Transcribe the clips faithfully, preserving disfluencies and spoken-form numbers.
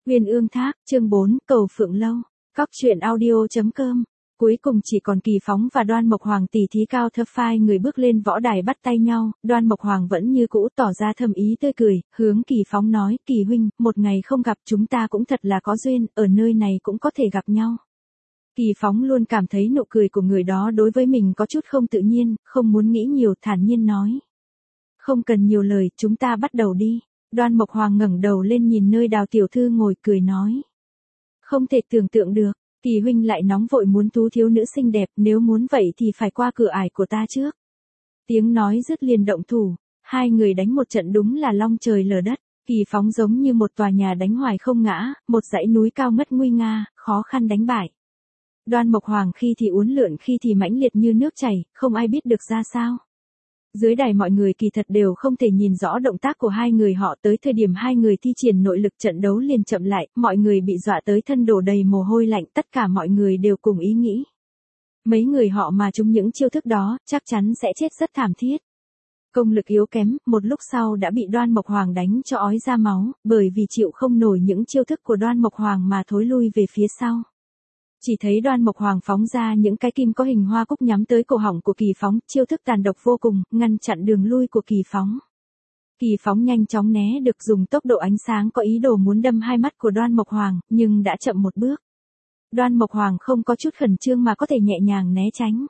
Uyên ương thác, chương bốn, cầu phượng lâu. Cóc truyện audio chấm com. Cuối cùng chỉ còn Kỳ Phóng và Đoan Mộc Hoàng tỉ thí cao thấp phai người bước lên võ đài bắt tay nhau, Đoan Mộc Hoàng vẫn như cũ tỏ ra thầm ý tươi cười, hướng Kỳ Phóng nói, Kỳ huynh, một ngày không gặp chúng ta cũng thật là có duyên, ở nơi này cũng có thể gặp nhau. Kỳ Phóng luôn cảm thấy nụ cười của người đó đối với mình có chút không tự nhiên, không muốn nghĩ nhiều, thản nhiên nói. Không cần nhiều lời, chúng ta bắt đầu đi. Đoan Mộc Hoàng ngẩng đầu lên nhìn nơi Đào tiểu thư ngồi cười nói. Không thể tưởng tượng được, Kỳ huynh lại nóng vội muốn tú thiếu nữ xinh đẹp, nếu muốn vậy thì phải qua cửa ải của ta trước. Tiếng nói dứt liền động thủ, hai người đánh một trận đúng là long trời lở đất, Kỳ Phóng giống như một tòa nhà đánh hoài không ngã, một dãy núi cao ngất nguy nga, khó khăn đánh bại. Đoan Mộc Hoàng khi thì uốn lượn khi thì mãnh liệt như nước chảy, không ai biết được ra sao. Dưới đài mọi người kỳ thật đều không thể nhìn rõ động tác của hai người họ, tới thời điểm hai người thi triển nội lực trận đấu liền chậm lại, mọi người bị dọa tới thân đổ đầy mồ hôi lạnh, tất cả mọi người đều cùng ý nghĩ. Mấy người họ mà trúng những chiêu thức đó, chắc chắn sẽ chết rất thảm thiết. Công lực yếu kém, một lúc sau đã bị Đoan Mộc Hoàng đánh cho ói ra máu, bởi vì chịu không nổi những chiêu thức của Đoan Mộc Hoàng mà thối lui về phía sau. Chỉ thấy Đoan Mộc Hoàng phóng ra những cái kim có hình hoa cúc nhắm tới cổ họng của Kỳ Phóng, chiêu thức tàn độc vô cùng, ngăn chặn đường lui của Kỳ Phóng. Kỳ Phóng nhanh chóng né được, dùng tốc độ ánh sáng có ý đồ muốn đâm hai mắt của Đoan Mộc Hoàng, nhưng đã chậm một bước. Đoan Mộc Hoàng không có chút khẩn trương mà có thể nhẹ nhàng né tránh.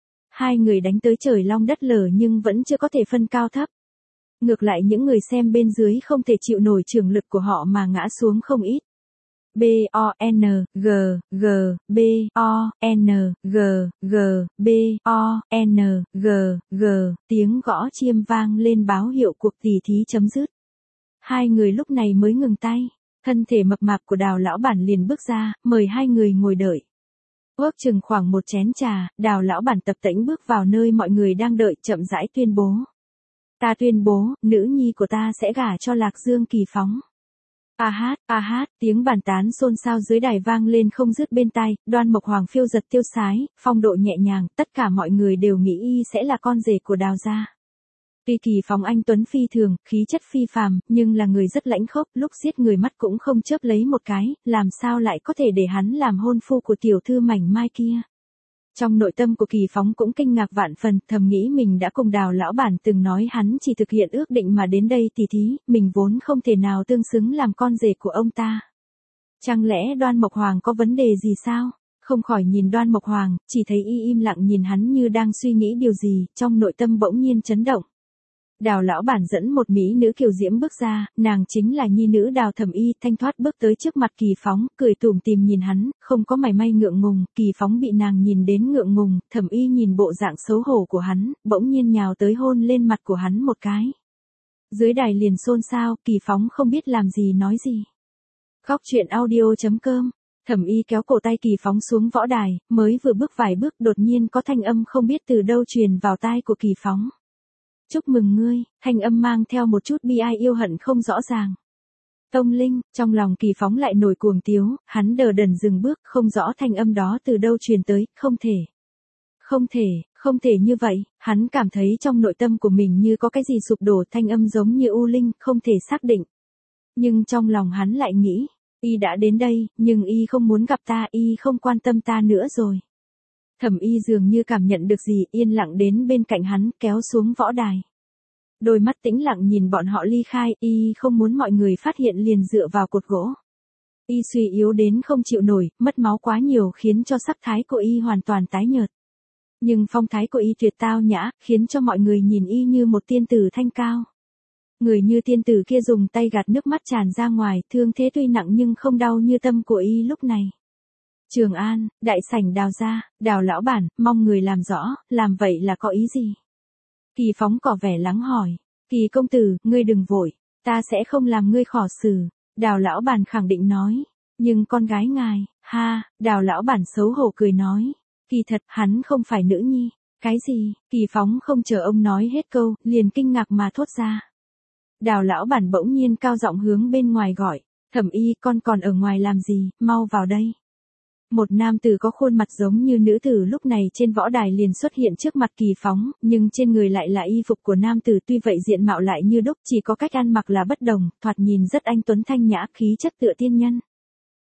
Hai người đánh tới trời long đất lở nhưng vẫn chưa có thể phân cao thấp. Ngược lại những người xem bên dưới không thể chịu nổi trường lực của họ mà ngã xuống không ít. B O N G G B O N G G B O N G G tiếng gõ chiêm vang lên báo hiệu cuộc tỉ thí chấm dứt. Hai người lúc này mới ngừng tay, thân thể mập mạp của Đào lão bản liền bước ra, mời hai người ngồi đợi. Ước chừng khoảng một chén trà, Đào lão bản tập tễnh bước vào nơi mọi người đang đợi, chậm rãi tuyên bố. Ta tuyên bố, nữ nhi của ta sẽ gả cho Lạc Dương Kỳ Phóng. A hát, a hát, tiếng bàn tán xôn xao dưới đài vang lên không dứt bên tai, Đoan Mộc Hoàng phiêu giật tiêu sái, phong độ nhẹ nhàng, tất cả mọi người đều nghĩ y sẽ là con rể của Đào gia. Tuy Kỳ Phóng anh tuấn phi thường, khí chất phi phàm, nhưng là người rất lãnh khốc, lúc giết người mắt cũng không chớp lấy một cái, làm sao lại có thể để hắn làm hôn phu của tiểu thư mảnh mai kia. Trong nội tâm của Kỳ Phóng cũng kinh ngạc vạn phần, thầm nghĩ mình đã cùng Đào lão bản từng nói hắn chỉ thực hiện ước định mà đến đây tỉ thí, mình vốn không thể nào tương xứng làm con rể của ông ta. Chẳng lẽ Đoan Mộc Hoàng có vấn đề gì sao? Không khỏi nhìn Đoan Mộc Hoàng, chỉ thấy y im lặng nhìn hắn như đang suy nghĩ điều gì, trong nội tâm bỗng nhiên chấn động. Đào lão bản dẫn một mỹ nữ kiều diễm bước ra, nàng chính là nhi nữ Đào Thẩm Y, thanh thoát bước tới trước mặt Kỳ Phóng, cười tủm tỉm nhìn hắn, không có mảy may ngượng ngùng, Kỳ Phóng bị nàng nhìn đến ngượng ngùng, Thẩm Y nhìn bộ dạng xấu hổ của hắn, bỗng nhiên nhào tới hôn lên mặt của hắn một cái. Dưới đài liền xôn xao, Kỳ Phóng không biết làm gì nói gì. Cóc truyện audio chấm com. Thẩm Y kéo cổ tay Kỳ Phóng xuống võ đài, mới vừa bước vài bước đột nhiên có thanh âm không biết từ đâu truyền vào tai của Kỳ Phóng. Chúc mừng ngươi, thanh âm mang theo một chút bi ai yêu hận không rõ ràng. Tông Linh, trong lòng Kỳ Phóng lại nổi cuồng tiếu, hắn đờ đần dừng bước, không rõ thanh âm đó từ đâu truyền tới, không thể. Không thể, không thể như vậy, hắn cảm thấy trong nội tâm của mình như có cái gì sụp đổ, thanh âm giống như u linh, không thể xác định. Nhưng trong lòng hắn lại nghĩ, y đã đến đây, nhưng y không muốn gặp ta, y không quan tâm ta nữa rồi. Thẩm Y dường như cảm nhận được gì, yên lặng đến bên cạnh hắn, kéo xuống võ đài. Đôi mắt tĩnh lặng nhìn bọn họ ly khai, y không muốn mọi người phát hiện liền dựa vào cột gỗ. Y suy yếu đến không chịu nổi, mất máu quá nhiều khiến cho sắc thái của y hoàn toàn tái nhợt. Nhưng phong thái của y tuyệt tao nhã, khiến cho mọi người nhìn y như một tiên tử thanh cao. Người như tiên tử kia dùng tay gạt nước mắt tràn ra ngoài, thương thế tuy nặng nhưng không đau như tâm của y lúc này. Trường An, đại sảnh Đào gia, Đào lão bản, mong người làm rõ, làm vậy là có ý gì? Kỳ Phóng tỏ vẻ lắng hỏi, Kỳ công tử, ngươi đừng vội, ta sẽ không làm ngươi khó xử. Đào lão bản khẳng định nói, nhưng con gái ngài, ha, Đào lão bản xấu hổ cười nói, kỳ thật hắn không phải nữ nhi. Cái gì? Kỳ Phóng không chờ ông nói hết câu, liền kinh ngạc mà thốt ra. Đào lão bản bỗng nhiên cao giọng hướng bên ngoài gọi, Thẩm Y, con còn ở ngoài làm gì, mau vào đây. Một nam tử có khuôn mặt giống như nữ tử lúc này trên võ đài liền xuất hiện trước mặt Kỳ Phóng, nhưng trên người lại là y phục của nam tử, tuy vậy diện mạo lại như đúc, chỉ có cách ăn mặc là bất đồng, thoạt nhìn rất anh tuấn thanh nhã, khí chất tựa tiên nhân.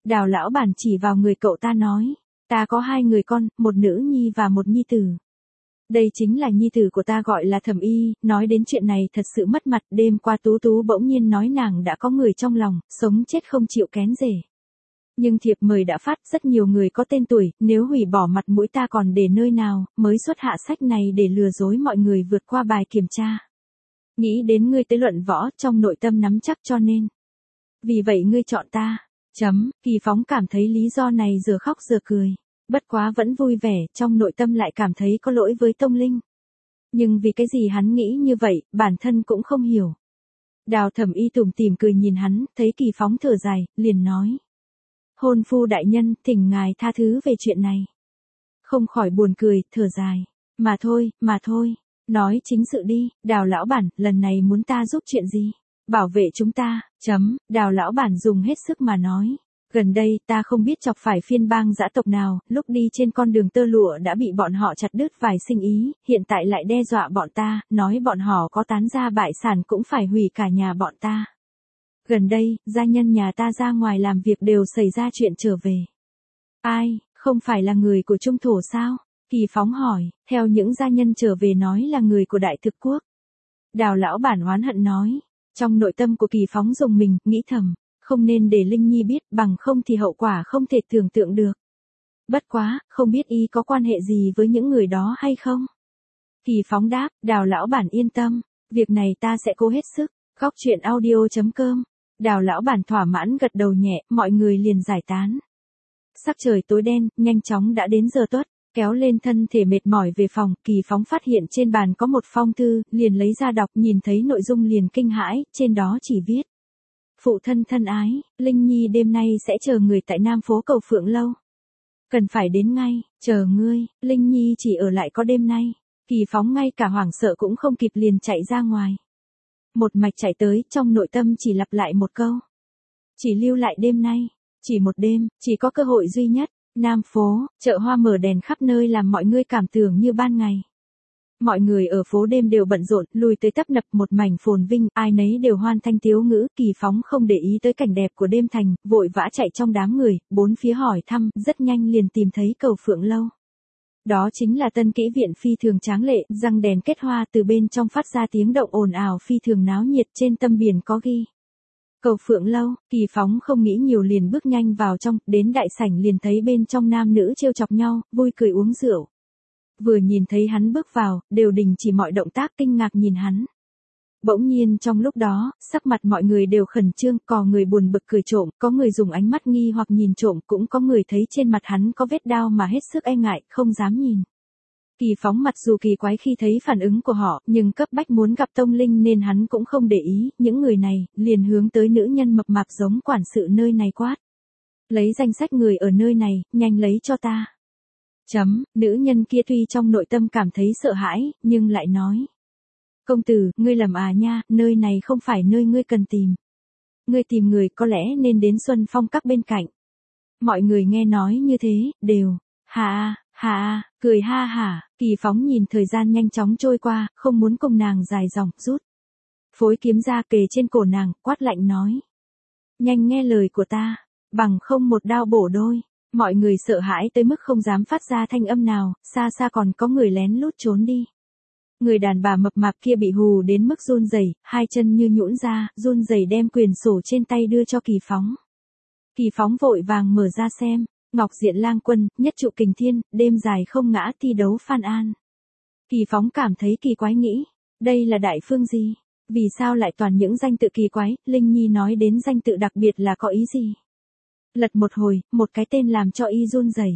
Đào lão bản chỉ vào người cậu ta nói, ta có hai người con, một nữ nhi và một nhi tử. Đây chính là nhi tử của ta gọi là Thẩm Y, nói đến chuyện này thật sự mất mặt, đêm qua Tú Tú bỗng nhiên nói nàng đã có người trong lòng, sống chết không chịu kén rể. Nhưng thiệp mời đã phát, rất nhiều người có tên tuổi, nếu hủy bỏ mặt mũi ta còn để nơi nào, mới xuất hạ sách này để lừa dối mọi người vượt qua bài kiểm tra. Nghĩ đến ngươi tới luận võ, trong nội tâm nắm chắc cho nên. Vì vậy ngươi chọn ta. Chấm, Kỳ Phóng cảm thấy lý do này giờ khóc giờ cười. Bất quá vẫn vui vẻ, trong nội tâm lại cảm thấy có lỗi với Tông Linh. Nhưng vì cái gì hắn nghĩ như vậy, bản thân cũng không hiểu. Đào Thẩm Y tủm tỉm cười nhìn hắn, thấy Kỳ Phóng thở dài, liền nói. Hôn phu đại nhân, thỉnh ngài tha thứ về chuyện này. Không khỏi buồn cười, thở dài. Mà thôi, mà thôi. Nói chính sự đi, Đào lão bản, lần này muốn ta giúp chuyện gì? Bảo vệ chúng ta, chấm, Đào lão bản dùng hết sức mà nói. Gần đây, ta không biết chọc phải phiên bang dã tộc nào, lúc đi trên con đường tơ lụa đã bị bọn họ chặt đứt vài sinh ý, hiện tại lại đe dọa bọn ta, nói bọn họ có tán gia bại sản cũng phải hủy cả nhà bọn ta. Gần đây, gia nhân nhà ta ra ngoài làm việc đều xảy ra chuyện trở về. Ai, không phải là người của Trung Thổ sao? Kỳ Phóng hỏi, theo những gia nhân trở về nói là người của Đại Thực Quốc. Đào lão bản oán hận nói, trong nội tâm của Kỳ Phóng dùng mình, nghĩ thầm, không nên để Linh Nhi biết, bằng không thì hậu quả không thể tưởng tượng được. Bất quá, không biết y có quan hệ gì với những người đó hay không? Kỳ Phóng đáp, Đào lão bản yên tâm, việc này ta sẽ cố hết sức. Góc truyện audio chấm com. Đào lão bản thỏa mãn gật đầu nhẹ, mọi người liền giải tán. Sắc trời tối đen, nhanh chóng đã đến giờ tuất, kéo lên thân thể mệt mỏi về phòng, Kỳ Phóng phát hiện trên bàn có một phong thư, liền lấy ra đọc, nhìn thấy nội dung liền kinh hãi, trên đó chỉ viết. Phụ thân thân ái, Linh Nhi đêm nay sẽ chờ người tại Nam phố Cầu Phượng Lâu. Cần phải đến ngay, chờ ngươi, Linh Nhi chỉ ở lại có đêm nay. Kỳ Phóng ngay cả hoảng sợ cũng không kịp liền chạy ra ngoài. Một mạch chạy tới, trong nội tâm chỉ lặp lại một câu. Chỉ lưu lại đêm nay, chỉ một đêm, chỉ có cơ hội duy nhất. Nam phố, chợ hoa mở đèn khắp nơi làm mọi người cảm tưởng như ban ngày. Mọi người ở phố đêm đều bận rộn, lùi tới tấp nập một mảnh phồn vinh, ai nấy đều hoan thanh tiếu ngữ, Kỳ Phóng không để ý tới cảnh đẹp của đêm thành, vội vã chạy trong đám người, bốn phía hỏi thăm, rất nhanh liền tìm thấy Cầu Phượng Lâu. Đó chính là tân kỹ viện phi thường tráng lệ, răng đèn kết hoa từ bên trong phát ra tiếng động ồn ào phi thường náo nhiệt, trên tâm biển có ghi. Cầu Phượng Lâu, Kỳ Phóng không nghĩ nhiều liền bước nhanh vào trong, đến đại sảnh liền thấy bên trong nam nữ trêu chọc nhau, vui cười uống rượu. Vừa nhìn thấy hắn bước vào, đều đình chỉ mọi động tác kinh ngạc nhìn hắn. Bỗng nhiên trong lúc đó, sắc mặt mọi người đều khẩn trương, có người buồn bực cười trộm, có người dùng ánh mắt nghi hoặc nhìn trộm, cũng có người thấy trên mặt hắn có vết đao mà hết sức e ngại, không dám nhìn. Kỳ Phóng mặt dù kỳ quái khi thấy phản ứng của họ, nhưng cấp bách muốn gặp Tông Linh nên hắn cũng không để ý, những người này, liền hướng tới nữ nhân mập mạp giống quản sự nơi này quát. Lấy danh sách người ở nơi này, nhanh lấy cho ta. Chấm, nữ nhân kia tuy trong nội tâm cảm thấy sợ hãi, nhưng lại nói. Công tử, ngươi lầm à nha, nơi này không phải nơi ngươi cần tìm. Ngươi tìm người có lẽ nên đến Xuân Phong các bên cạnh. Mọi người nghe nói như thế, đều, hà hà, cười ha hả, Kỳ Phóng nhìn thời gian nhanh chóng trôi qua, không muốn cùng nàng dài dòng, rút. Phối kiếm ra kề trên cổ nàng, quát lạnh nói. Nhanh nghe lời của ta, bằng không một đao bổ đôi. Mọi người sợ hãi tới mức không dám phát ra thanh âm nào, xa xa còn có người lén lút trốn đi. Người đàn bà mập mạp kia bị hù đến mức run rẩy, hai chân như nhũn ra, run rẩy đem quyền sổ trên tay đưa cho Kỳ Phóng. Kỳ Phóng vội vàng mở ra xem, Ngọc Diện Lang Quân, nhất trụ kình thiên, đêm dài không ngã thi đấu Phan An. Kỳ Phóng cảm thấy kỳ quái nghĩ, đây là đại phương gì? Vì sao lại toàn những danh tự kỳ quái, Linh Nhi nói đến danh tự đặc biệt là có ý gì? Lật một hồi, một cái tên làm cho y run rẩy.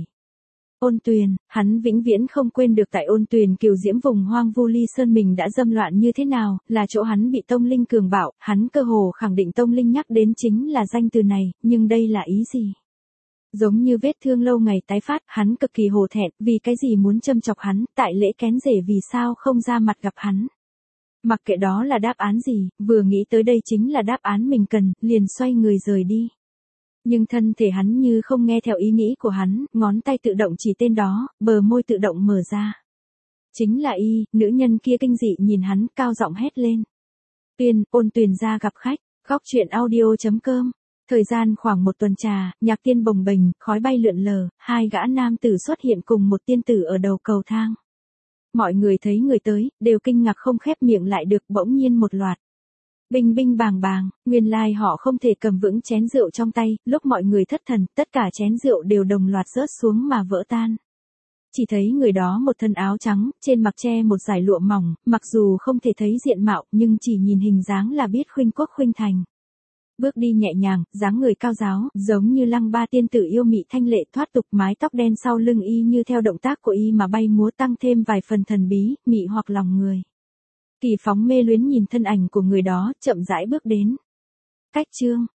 Ôn Tuyền, hắn vĩnh viễn không quên được tại Ôn Tuyền kiều diễm vùng hoang vu ly sơn mình đã dâm loạn như thế nào, là chỗ hắn bị Tông Linh cường bạo, hắn cơ hồ khẳng định Tông Linh nhắc đến chính là danh từ này, nhưng đây là ý gì? Giống như vết thương lâu ngày tái phát, hắn cực kỳ hổ thẹn, vì cái gì muốn châm chọc hắn, tại lễ kén rể vì sao không ra mặt gặp hắn. Mặc kệ đó là đáp án gì, vừa nghĩ tới đây chính là đáp án mình cần, liền xoay người rời đi. Nhưng thân thể hắn như không nghe theo ý nghĩ của hắn, ngón tay tự động chỉ tên đó, bờ môi tự động mở ra. Chính là y, nữ nhân kia kinh dị nhìn hắn, cao giọng hét lên. Tuyên, Ôn Tuyền ra gặp khách, góc truyện audio chấm com. Thời gian khoảng một tuần trà, nhạc tiên bồng bềnh, khói bay lượn lờ, hai gã nam tử xuất hiện cùng một tiên tử ở đầu cầu thang. Mọi người thấy người tới, đều kinh ngạc không khép miệng lại được, bỗng nhiên một loạt. Binh binh bàng bàng, nguyên lai họ không thể cầm vững chén rượu trong tay, lúc mọi người thất thần, tất cả chén rượu đều đồng loạt rớt xuống mà vỡ tan. Chỉ thấy người đó một thân áo trắng, trên mặc che một dải lụa mỏng, mặc dù không thể thấy diện mạo, nhưng chỉ nhìn hình dáng là biết khuynh quốc khuynh thành. Bước đi nhẹ nhàng, dáng người cao giáo, giống như Lăng Ba tiên tử yêu mị thanh lệ thoát tục, mái tóc đen sau lưng y như theo động tác của y mà bay múa, tăng thêm vài phần thần bí, mị hoặc lòng người. Kỳ Phóng mê luyến nhìn thân ảnh của người đó, chậm rãi bước đến. Cách chương